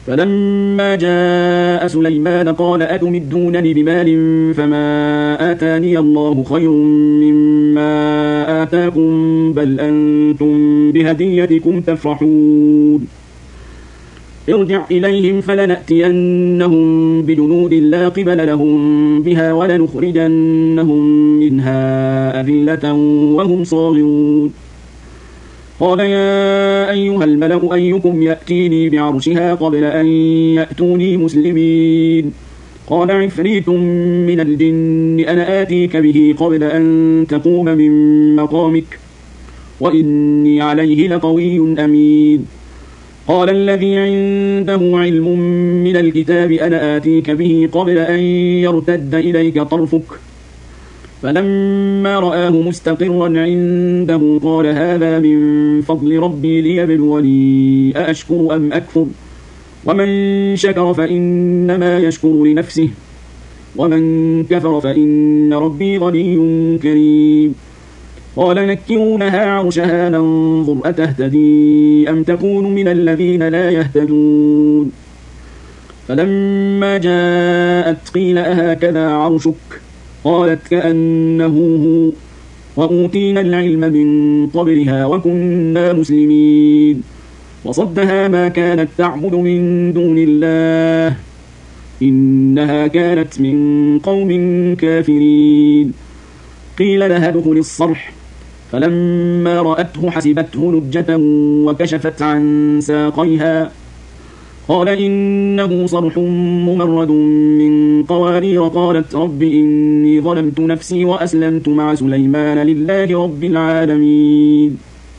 فلما جاء سليمان قال أتمدونني بمال فما آتاني الله خير مما آتاكم بل أنتم بهديتكم تفرحون ارجع إليهم فلنأتينهم بجنود لا قبل لهم بها ولنخرجنهم منها أذلة وهم صاغرون قال يا أيها الملأ أيكم يأتيني بعرشها قبل أن يأتوني مسلمين قال عفريت من الجن أنا آتيك به قبل أن تقوم من مقامك وإني عليه لقوي أمين قال الذي عنده علم من الكتاب أنا آتيك به قبل أن يرتد إليك طرفك فلما رآه مستقرا عنده قال هذا من فضل ربي ليبلوني أأشكر أم أكفر ومن شكر فإنما يشكر لنفسه ومن كفر فإن ربي غني كريم قال نكرونها عرشها ننظر أتهتدي أم تكون من الذين لا يهتدون فلما جاءت قيل أهكذا عرشك قالت كأنه هو وأوتينا العلم من قبلها وكنا مسلمين وصدها ما كانت تعبد من دون الله إنها كانت من قوم كافرين قيل لها ادخل الصرح فلما رأته حسبته لجة وكشفت عن ساقيها قال إنه صرح ممرد من قوارير قالت رب إني ظلمت نفسي وأسلمت مع سليمان لله رب العالمين